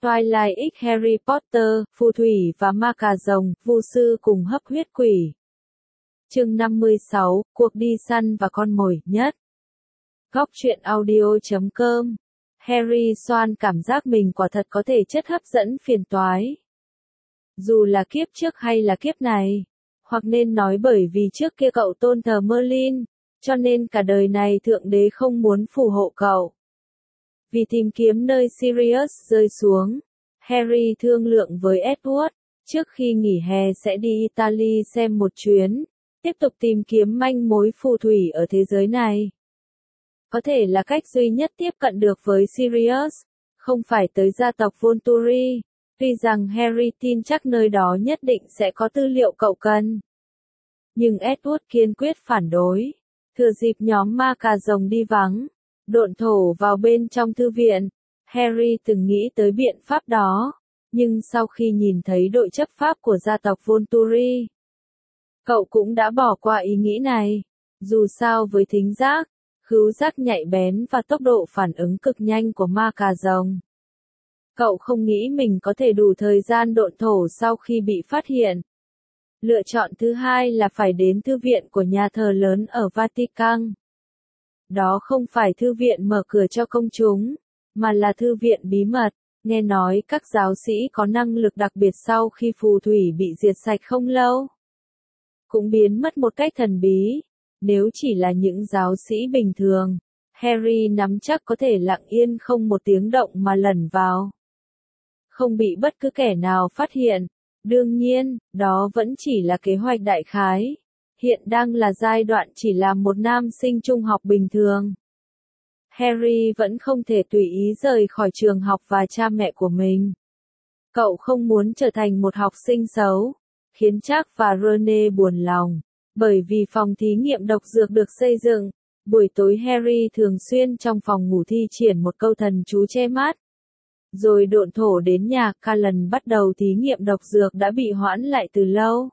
Twilight X Harry Potter, phù thủy và ma cà rồng, vu sư cùng hấp huyết quỷ. Chương 56, cuộc đi săn và con mồi nhất. Góc truyện audio.com. Harry xoan cảm giác mình quả thật có thể chất hấp dẫn phiền toái. Dù là kiếp trước hay là kiếp này, hoặc nên nói bởi vì trước kia cậu tôn thờ Merlin, cho nên cả đời này Thượng Đế không muốn phù hộ cậu. Vì tìm kiếm nơi Sirius rơi xuống, Harry thương lượng với Edward, trước khi nghỉ hè sẽ đi Italy xem một chuyến, tiếp tục tìm kiếm manh mối phù thủy ở thế giới này. Có thể là cách duy nhất tiếp cận được với Sirius, không phải tới gia tộc Volturi, tuy rằng Harry tin chắc nơi đó nhất định sẽ có tư liệu cậu cần. Nhưng Edward kiên quyết phản đối, thừa dịp nhóm ma cà rồng đi vắng, độn thổ vào bên trong thư viện. Harry từng nghĩ tới biện pháp đó, nhưng sau khi nhìn thấy đội chấp pháp của gia tộc Volturi, cậu cũng đã bỏ qua ý nghĩ này. Dù sao với thính giác, khứu giác nhạy bén và tốc độ phản ứng cực nhanh của ma cà rồng, cậu không nghĩ mình có thể đủ thời gian độn thổ sau khi bị phát hiện. Lựa chọn thứ hai là phải đến thư viện của nhà thờ lớn ở Vatican. Đó không phải thư viện mở cửa cho công chúng, mà là thư viện bí mật. Nghe nói các giáo sĩ có năng lực đặc biệt sau khi phù thủy bị diệt sạch không lâu, cũng biến mất một cách thần bí. Nếu chỉ là những giáo sĩ bình thường, Harry nắm chắc có thể lặng yên không một tiếng động mà lẩn vào, không bị bất cứ kẻ nào phát hiện. Đương nhiên, đó vẫn chỉ là kế hoạch đại khái. Hiện đang là giai đoạn chỉ là một nam sinh trung học bình thường. Harry vẫn không thể tùy ý rời khỏi trường học và cha mẹ của mình. Cậu không muốn trở thành một học sinh xấu, khiến Jack và Rene buồn lòng. Bởi vì phòng thí nghiệm độc dược được xây dựng, buổi tối Harry thường xuyên trong phòng ngủ thi triển một câu thần chú che mắt. Rồi độn thổ đến nhà Callan bắt đầu thí nghiệm độc dược đã bị hoãn lại từ lâu.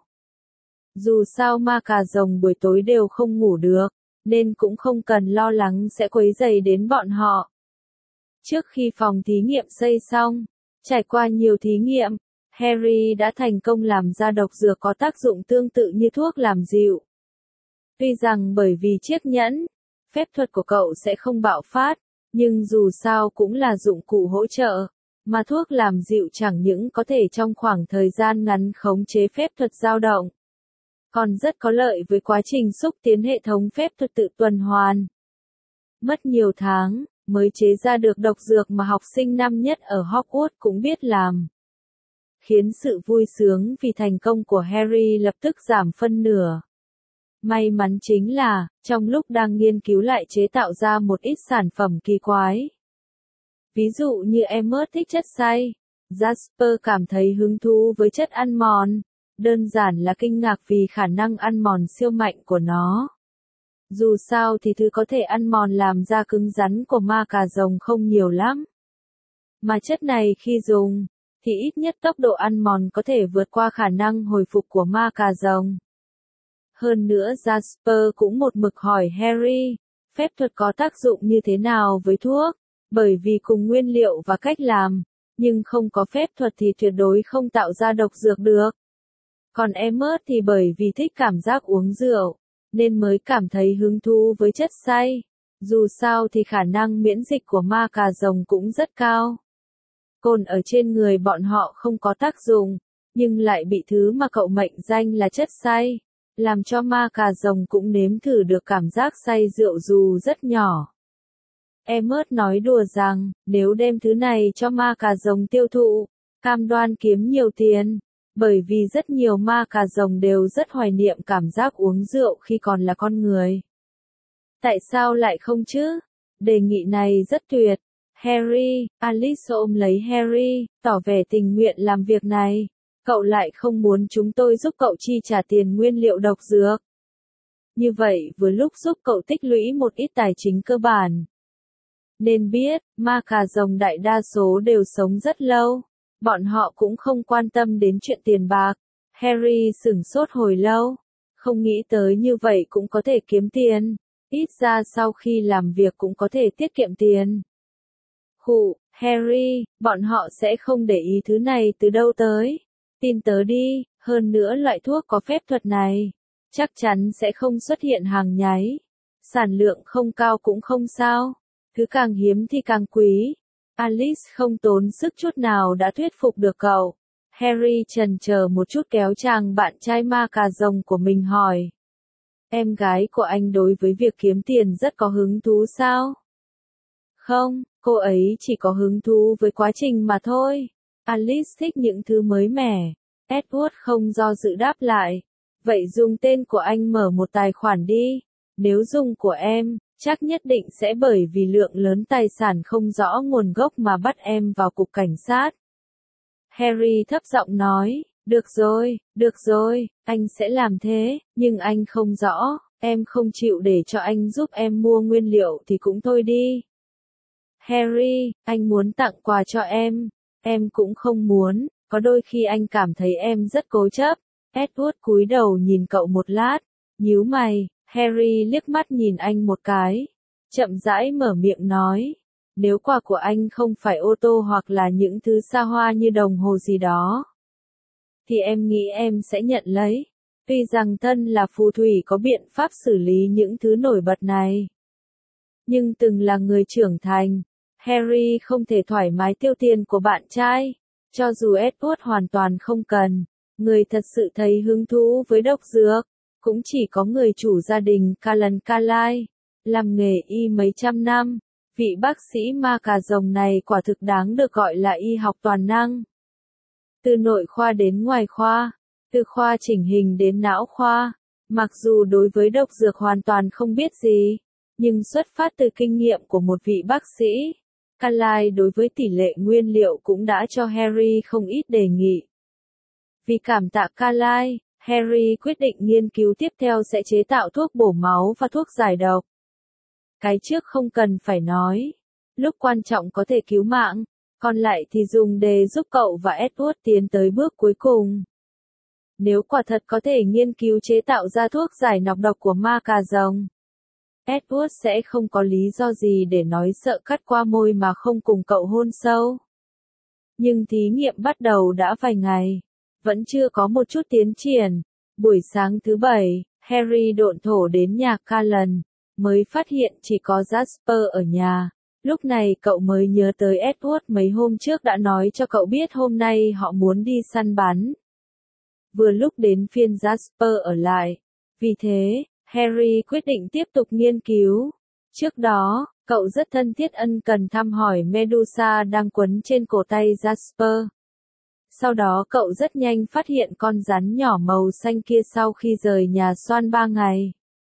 Dù sao ma cà rồng buổi tối đều không ngủ được, nên cũng không cần lo lắng sẽ quấy rầy đến bọn họ. Trước khi phòng thí nghiệm xây xong, trải qua nhiều thí nghiệm, Harry đã thành công làm ra độc dược có tác dụng tương tự như thuốc làm dịu. Tuy rằng bởi vì chiếc nhẫn, phép thuật của cậu sẽ không bạo phát, nhưng dù sao cũng là dụng cụ hỗ trợ, mà thuốc làm dịu chẳng những có thể trong khoảng thời gian ngắn khống chế phép thuật dao động, còn rất có lợi với quá trình xúc tiến hệ thống phép thuật tự tuần hoàn. Mất nhiều tháng, mới chế ra được độc dược mà học sinh năm nhất ở Hogwarts cũng biết làm, khiến sự vui sướng vì thành công của Harry lập tức giảm phân nửa. May mắn chính là, trong lúc đang nghiên cứu lại chế tạo ra một ít sản phẩm kỳ quái. Ví dụ như Emmet thích chất xay, Jasper cảm thấy hứng thú với chất ăn mòn, đơn giản là kinh ngạc vì khả năng ăn mòn siêu mạnh của nó. Dù sao thì thứ có thể ăn mòn làm da cứng rắn của ma cà rồng không nhiều lắm. Mà chất này khi dùng, thì ít nhất tốc độ ăn mòn có thể vượt qua khả năng hồi phục của ma cà rồng. Hơn nữa Jasper cũng một mực hỏi Harry, phép thuật có tác dụng như thế nào với thuốc, bởi vì cùng nguyên liệu và cách làm, nhưng không có phép thuật thì tuyệt đối không tạo ra độc dược được. Còn Emmet thì bởi vì thích cảm giác uống rượu, nên mới cảm thấy hứng thú với chất xay. Dù sao thì khả năng miễn dịch của ma cà rồng cũng rất cao. Cồn ở trên người bọn họ không có tác dụng, nhưng lại bị thứ mà cậu mệnh danh là chất xay, làm cho ma cà rồng cũng nếm thử được cảm giác say rượu dù rất nhỏ. Emmet nói đùa rằng, nếu đem thứ này cho ma cà rồng tiêu thụ, cam đoan kiếm nhiều tiền, bởi vì rất nhiều ma cà rồng đều rất hoài niệm cảm giác uống rượu khi còn là con người. Tại sao lại không chứ? Đề nghị này rất tuyệt. Harry, Alice ôm lấy Harry, tỏ vẻ tình nguyện làm việc này. Cậu lại không muốn chúng tôi giúp cậu chi trả tiền nguyên liệu độc dược. Như vậy vừa lúc giúp cậu tích lũy một ít tài chính cơ bản. Nên biết, ma cà rồng đại đa số đều sống rất lâu. Bọn họ cũng không quan tâm đến chuyện tiền bạc. Harry sửng sốt hồi lâu. Không nghĩ tới như vậy cũng có thể kiếm tiền. Ít ra sau khi làm việc cũng có thể tiết kiệm tiền. Harry, bọn họ sẽ không để ý thứ này từ đâu tới. Tin tớ đi, hơn nữa loại thuốc có phép thuật này chắc chắn sẽ không xuất hiện hàng nhái. Sản lượng không cao cũng không sao. Thứ càng hiếm thì càng quý. Alice không tốn sức chút nào đã thuyết phục được cậu. Harry chần chờ một chút kéo chàng bạn trai ma cà rồng của mình hỏi. Em gái của anh đối với việc kiếm tiền rất có hứng thú sao? Không, cô ấy chỉ có hứng thú với quá trình mà thôi. Alice thích những thứ mới mẻ. Edward không do dự đáp lại. Vậy dùng tên của anh mở một tài khoản đi. Nếu dùng của em, chắc nhất định sẽ bởi vì lượng lớn tài sản không rõ nguồn gốc mà bắt em vào cục cảnh sát. Harry thấp giọng nói, được rồi, anh sẽ làm thế, nhưng anh không rõ, em không chịu để cho anh giúp em mua nguyên liệu thì cũng thôi đi. Harry, anh muốn tặng quà cho em cũng không muốn, có đôi khi anh cảm thấy em rất cố chấp. Edward cúi đầu nhìn cậu một lát, nhíu mày, Harry liếc mắt nhìn anh một cái, chậm rãi mở miệng nói, nếu quà của anh không phải ô tô hoặc là những thứ xa hoa như đồng hồ gì đó, thì em nghĩ em sẽ nhận lấy. Tuy rằng thân là phù thủy có biện pháp xử lý những thứ nổi bật này, nhưng từng là người trưởng thành, Harry không thể thoải mái tiêu tiền của bạn trai, cho dù Edward hoàn toàn không cần. Người thật sự thấy hứng thú với độc dược, cũng chỉ có người chủ gia đình Callan Carlyle, làm nghề y mấy trăm năm. Vị bác sĩ ma cà rồng này quả thực đáng được gọi là y học toàn năng. Từ nội khoa đến ngoài khoa, từ khoa chỉnh hình đến não khoa, mặc dù đối với độc dược hoàn toàn không biết gì, nhưng xuất phát từ kinh nghiệm của một vị bác sĩ, Carlyle đối với tỷ lệ nguyên liệu cũng đã cho Harry không ít đề nghị. Vì cảm tạ Carlyle, Harry quyết định nghiên cứu tiếp theo sẽ chế tạo thuốc bổ máu và thuốc giải độc. Cái trước không cần phải nói, lúc quan trọng có thể cứu mạng, còn lại thì dùng để giúp cậu và Edward tiến tới bước cuối cùng. Nếu quả thật có thể nghiên cứu chế tạo ra thuốc giải nọc độc của ma cà rồng, Edward sẽ không có lý do gì để nói sợ cắt qua môi mà không cùng cậu hôn sâu. Nhưng thí nghiệm bắt đầu đã vài ngày, vẫn chưa có một chút tiến triển. Buổi sáng thứ Bảy, Harry độn thổ đến nhà Callan, mới phát hiện chỉ có Jasper ở nhà. Lúc này cậu mới nhớ tới Edward mấy hôm trước đã nói cho cậu biết hôm nay họ muốn đi săn bắn. Vừa lúc đến phiên Jasper ở lại. Vì thế, Harry quyết định tiếp tục nghiên cứu. Trước đó, cậu rất thân thiết ân cần thăm hỏi Medusa đang quấn trên cổ tay Jasper. Sau đó cậu rất nhanh phát hiện con rắn nhỏ màu xanh kia sau khi rời nhà Swan 3 ngày.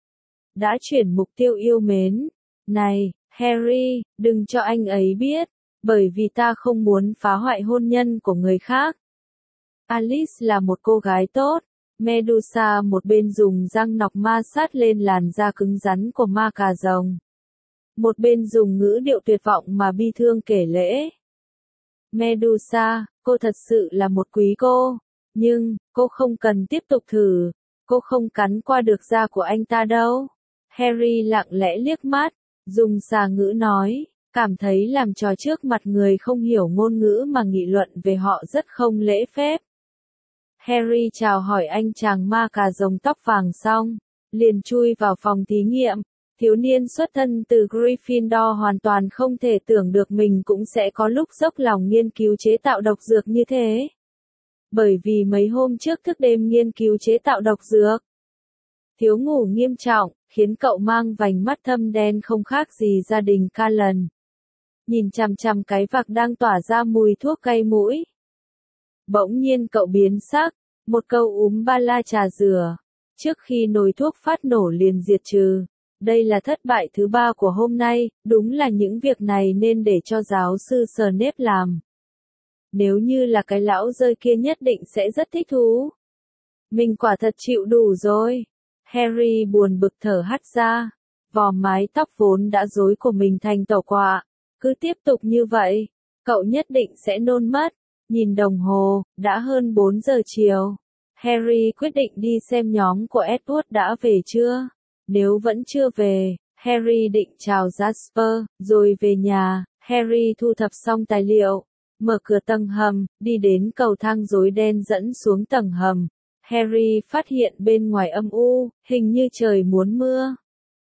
Đã chuyển mục tiêu yêu mến. Này, Harry, đừng cho anh ấy biết, bởi vì ta không muốn phá hoại hôn nhân của người khác. Alice là một cô gái tốt. Medusa một bên dùng răng nọc ma sát lên làn da cứng rắn của ma cà rồng. Một bên dùng ngữ điệu tuyệt vọng mà bi thương kể lễ. Medusa, cô thật sự là một quý cô, nhưng, cô không cần tiếp tục thử, cô không cắn qua được da của anh ta đâu. Harry lặng lẽ liếc mắt, dùng xà ngữ nói, cảm thấy làm trò trước mặt người không hiểu ngôn ngữ mà nghị luận về họ rất không lễ phép. Harry chào hỏi anh chàng ma cà rồng tóc vàng xong, liền chui vào phòng thí nghiệm. Thiếu niên xuất thân từ Gryffindor hoàn toàn không thể tưởng được mình cũng sẽ có lúc dốc lòng nghiên cứu chế tạo độc dược như thế. Bởi vì mấy hôm trước thức đêm nghiên cứu chế tạo độc dược, thiếu ngủ nghiêm trọng, khiến cậu mang vành mắt thâm đen không khác gì gia đình Callan. Nhìn chằm chằm cái vạc đang tỏa ra mùi thuốc cay mũi. Bỗng nhiên cậu biến sắc, một câu ba la trà dừa, trước khi nồi thuốc phát nổ liền diệt trừ. Đây là thất bại thứ 3 của hôm nay, đúng là những việc này nên để cho giáo sư Snape làm. Nếu như là cái lão rơi kia nhất định sẽ rất thích thú. Mình quả thật chịu đủ rồi. Harry buồn bực thở hắt ra, vò mái tóc vốn đã rối của mình thành tẩu quạ. Cứ tiếp tục như vậy, cậu nhất định sẽ nôn mất. Nhìn đồng hồ, đã hơn 4 giờ chiều. Harry quyết định đi xem nhóm của Edward đã về chưa. Nếu vẫn chưa về, Harry định chào Jasper, rồi về nhà. Harry thu thập xong tài liệu, mở cửa tầng hầm, đi đến cầu thang rối đen dẫn xuống tầng hầm. Harry phát hiện bên ngoài âm u, hình như trời muốn mưa.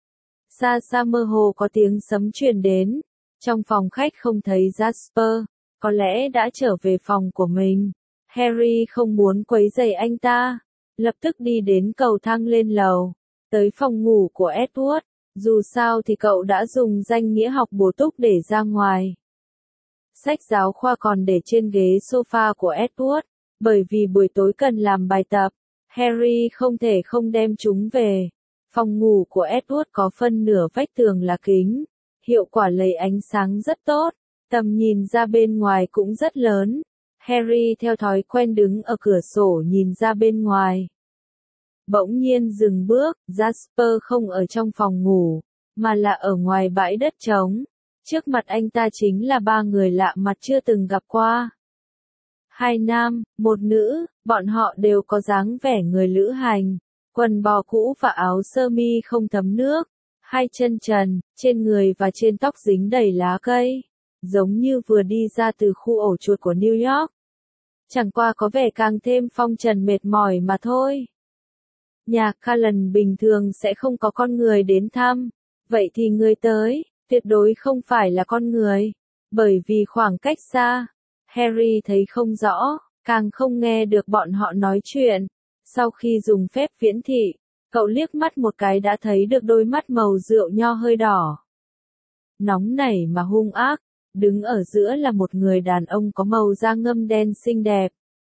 Xa xa mơ hồ có tiếng sấm truyền đến. Trong phòng khách không thấy Jasper, có lẽ đã trở về phòng của mình. Harry không muốn quấy rầy anh ta, lập tức đi đến cầu thang lên lầu, tới phòng ngủ của Edward. Dù sao thì cậu đã dùng danh nghĩa học bổ túc để ra ngoài. Sách giáo khoa còn để trên ghế sofa của Edward, bởi vì buổi tối cần làm bài tập, Harry không thể không đem chúng về. Phòng ngủ của Edward có phân nửa vách tường là kính, hiệu quả lấy ánh sáng rất tốt, tầm nhìn ra bên ngoài cũng rất lớn. Harry theo thói quen đứng ở cửa sổ nhìn ra bên ngoài. Bỗng nhiên dừng bước, Jasper không ở trong phòng ngủ, mà là ở ngoài bãi đất trống. Trước mặt anh ta chính là ba người lạ mặt chưa từng gặp qua. Hai nam, một nữ, bọn họ đều có dáng vẻ người lữ hành, quần bò cũ và áo sơ mi không thấm nước, hai chân trần, trên người và trên tóc dính đầy lá cây, giống như vừa đi ra từ khu ổ chuột của New York. Chẳng qua có vẻ càng thêm phong trần mệt mỏi mà thôi. Nhà Cullen bình thường sẽ không có con người đến thăm, vậy thì người tới, tuyệt đối không phải là con người, bởi vì khoảng cách xa, Harry thấy không rõ, càng không nghe được bọn họ nói chuyện. Sau khi dùng phép viễn thị, cậu liếc mắt một cái đã thấy được đôi mắt màu rượu nho hơi đỏ. Nóng nảy mà hung ác, đứng ở giữa là một người đàn ông có màu da ngâm đen xinh đẹp.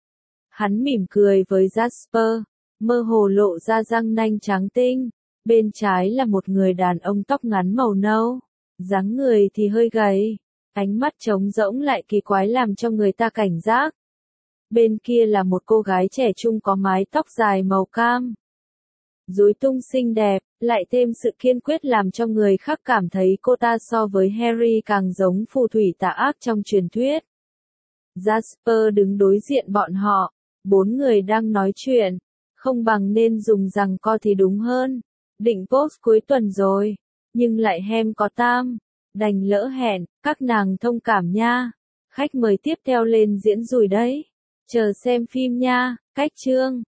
Hắn mỉm cười với Jasper, mơ hồ lộ ra răng nanh trắng tinh. Bên trái là một người đàn ông tóc ngắn màu nâu, dáng người thì hơi gầy, ánh mắt trống rỗng lại kỳ quái làm cho người ta cảnh giác. Bên kia là một cô gái trẻ trung có mái tóc dài màu cam, rối tung xinh đẹp, lại thêm sự kiên quyết làm cho người khác cảm thấy cô ta so với Harry càng giống phù thủy tà ác trong truyền thuyết. Jasper đứng đối diện bọn họ, bốn người đang nói chuyện, không bằng nên dùng giằng co thì đúng hơn. Định post cuối tuần rồi, nhưng lại hem có tam, đành lỡ hẹn, các nàng thông cảm nha. Khách mời tiếp theo lên diễn rồi đấy. Chờ xem phim nha, cách chương.